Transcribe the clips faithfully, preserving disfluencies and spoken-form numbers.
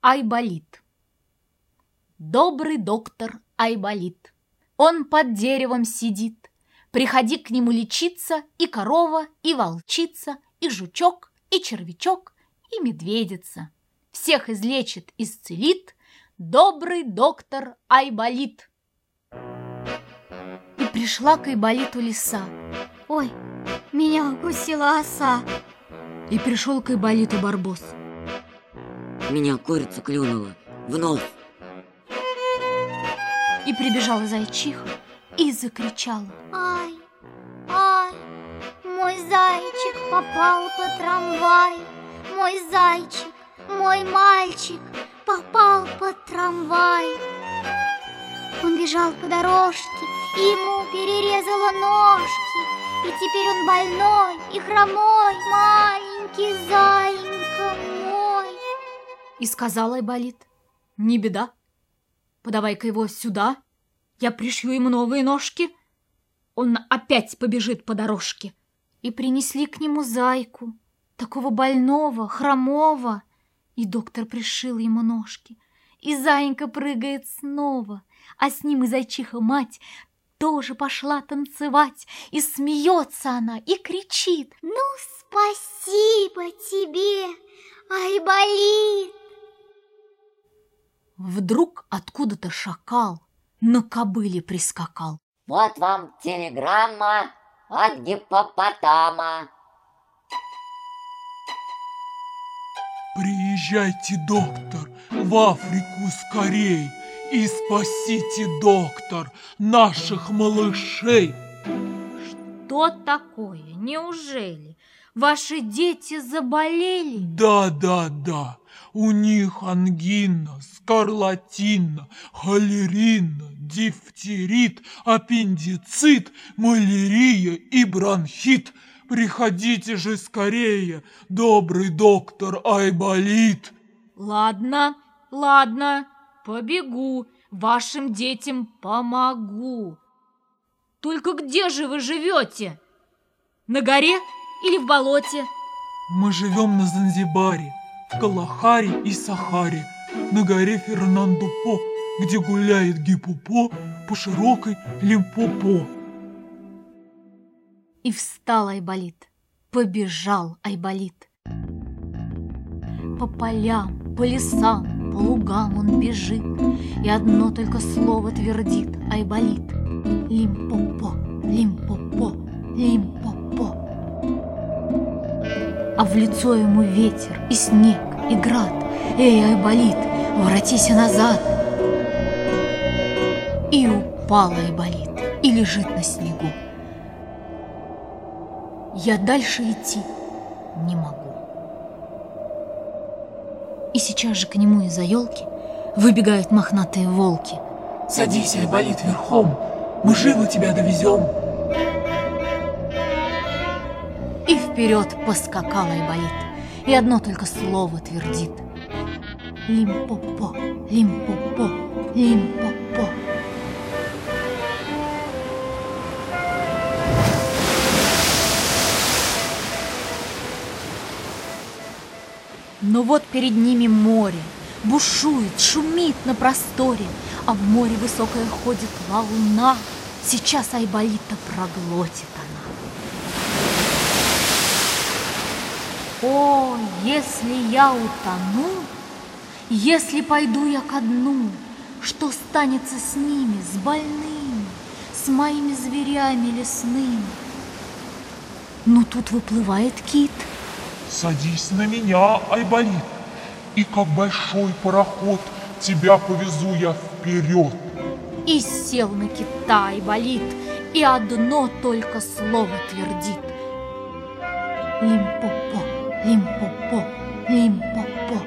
Айболит. Добрый доктор Айболит. Он под деревом сидит. Приходи к нему лечиться и корова, и волчица, и жучок, и червячок, и медведица. Всех излечит, исцелит добрый доктор Айболит. И пришла к Айболиту лиса. Ой, меня укусила оса. И пришел к Айболиту барбос. Меня курица клюнула в нос. И прибежала зайчиха и закричала: Ай, ай, мой зайчик попал под трамвай. Мой зайчик, мой мальчик попал под трамвай. Он бежал по дорожке, и ему перерезало ножки. И теперь он больной и хромой, маленький зайенька мой. И сказал Айболит: не беда, подавай-ка его сюда, я пришью ему новые ножки. Он опять побежит по дорожке. И принесли к нему зайку, такого больного, хромого. И доктор пришил ему ножки. И заинька прыгает снова, а с ним и зайчиха-мать тоже пошла танцевать. И смеется она, и кричит: ну, спасибо тебе, Айболит! Вдруг откуда-то шакал на кобыле прискакал. Вот вам телеграмма от гиппопотама. Приезжайте, доктор, в Африку скорей и спасите, доктор, наших малышей. Что такое? Неужели ваши дети заболели? Да, да, да. У них ангина, скарлатина, холерина, дифтерит, аппендицит, малярия и бронхит. Приходите же скорее, добрый доктор Айболит. Ладно, ладно, побегу, вашим детям помогу. Только где же вы живете? На горе или в болоте? Мы живем на Занзибаре, в Калахаре и Сахаре, на горе Фернандо-По, где гуляет гиппопо по широкой Лимпопо. И встал Айболит, побежал Айболит. По полям, по лесам, по лугам он бежит, и одно только слово твердит Айболит: Лимпопо, Лимпопо, Лимпопо. А в лицо ему ветер и снег и град: эй, Айболит, воротись назад. И упал Айболит и лежит на снегу. Я дальше идти не могу. И сейчас же к нему из-за елки выбегают мохнатые волки. Садись, Айболит, верхом, мы живо тебя довезем. И вперед поскакал Айболит, и одно только слово твердит: Лимпопо, Лимпопо, Лимпопо. Но вот перед ними море, бушует, шумит на просторе, а в море высокая ходит волна. Сейчас Айболита проглотит она. О, если я утону, если пойду я ко дну, что станется с ними, с больными, с моими зверями лесными? Но тут выплывает кит. Садись на меня, Айболит, и как большой пароход тебя повезу я вперед. И сел на кита Айболит, и одно только слово твердит: Лимпопо, Лимпопо, Лимпопо.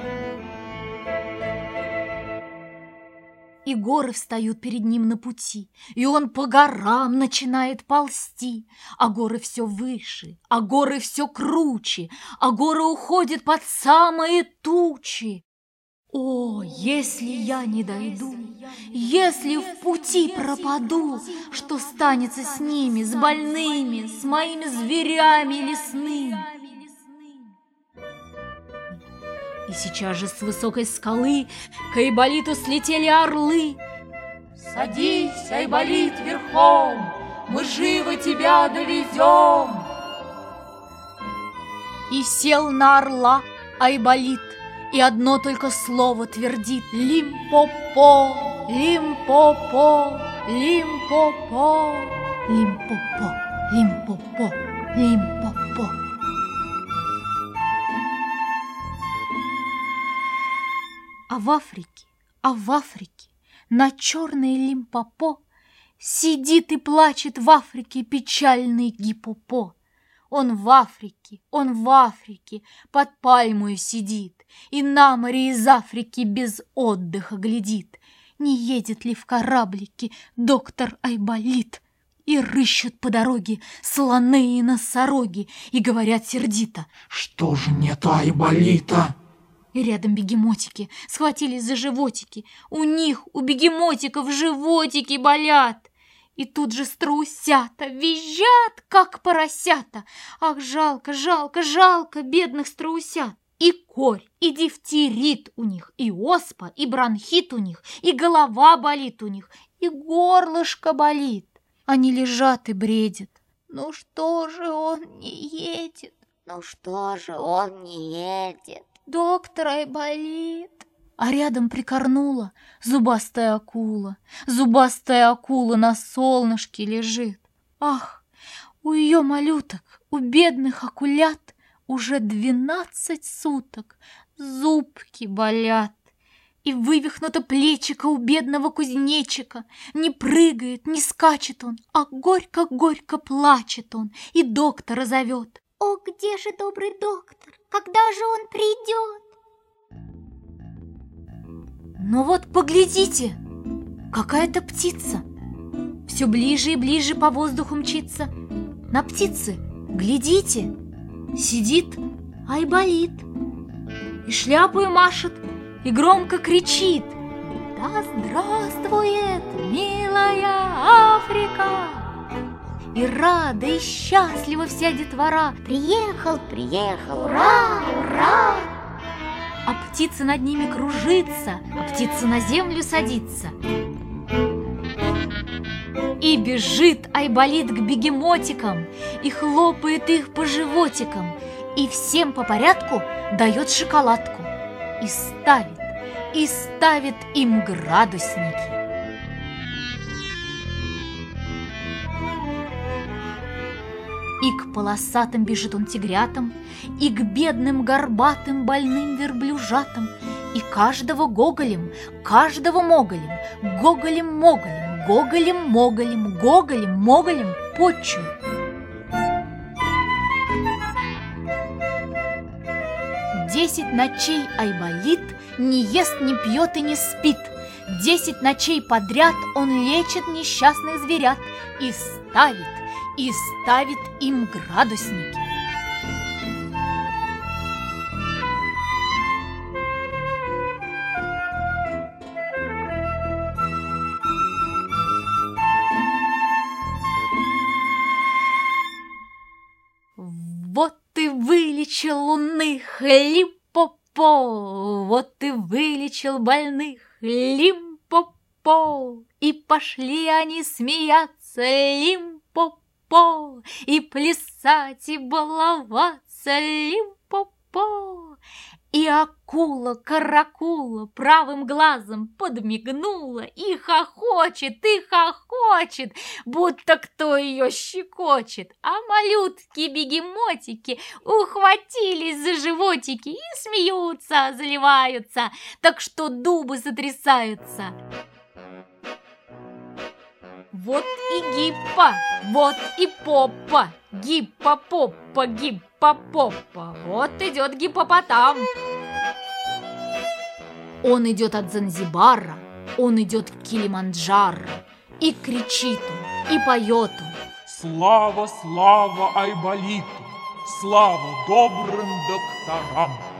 И горы встают перед ним на пути, и он по горам начинает ползти, а горы все выше, а горы все круче, а горы уходят под самые тучи. О, если я не дойду, если в пути пропаду, что станется с ними, с больными, с моими зверями лесными? И сейчас же с высокой скалы к Айболиту слетели орлы. «Садись, Айболит, верхом, мы живо тебя довезем!» И сел на орла Айболит, и одно только слово твердит: «Лимпопо, Лимпопо, Лимпопо, Лимпопо, Лимпопо, Лимпопо». А в Африке, а в Африке на черной Лимпопо сидит и плачет в Африке печальный Гиппопо. Он в Африке, он в Африке под пальмою сидит и на море из Африки без отдыха глядит, не едет ли в кораблике доктор Айболит. И рыщут по дороге слоны и носороги и говорят сердито: «Что же нет Айболита?» И рядом бегемотики схватились за животики. У них, у бегемотиков, животики болят. И тут же страусята визжат, как поросята. Ах, жалко, жалко, жалко бедных страусят. И корь, и дифтерит у них, и оспа, и бронхит у них, и голова болит у них, и горлышко болит. Они лежат и бредят. Ну что же он не едет? Ну что же он не едет? Доктор Айболит. А рядом прикорнула зубастая акула. Зубастая акула на солнышке лежит. Ах, у ее малюток, у бедных акулят уже двенадцать суток зубки болят. И вывихнуто плечико у бедного кузнечика. Не прыгает, не скачет он, а горько-горько плачет он и доктора зовет. О, где же добрый доктор? Когда же он придет? Ну вот поглядите, какая-то птица все ближе и ближе по воздуху мчится. На птице, глядите, сидит Айболит и шляпою машет, и громко кричит: «Да здравствует, милая Африка!» И рада, и счастлива вся детвора. Приехал, приехал, ура, ура! А птица над ними кружится, а птица на землю садится. И бежит Айболит к бегемотикам, и хлопает их по животикам, и всем по порядку дает шоколадку, и ставит, и ставит им градусники. И к полосатым бежит он тигрятам, и к бедным горбатым больным верблюжатам, и каждого гоголем, каждого моголем, гоголем-моголем, гоголем-моголем, гоголем-моголем почует. Десять ночей Айболит не ест, не пьет и не спит. Десять ночей подряд он лечит несчастных зверят и ставит, и ставит им градусники. Вот ты вылечил лунных Лимпопо, вот ты вылечил больных Лимпопо, и пошли они смеяться Лимпопо, и плясать, и баловаться Лимпопо. И акула-каракула правым глазом подмигнула и хохочет, и хохочет, будто кто ее щекочет. А малютки-бегемотики ухватились за животики и смеются, заливаются, так что дубы сотрясаются. Вот и Гиппа, вот и Поппа, Гиппа-поппа, Гиппа-поппа, вот идет гиппопотам. Он идет от Занзибара, он идет к Килиманджаро, и кричит он, и поет он. Слава, слава Айболиту, слава добрым докторам!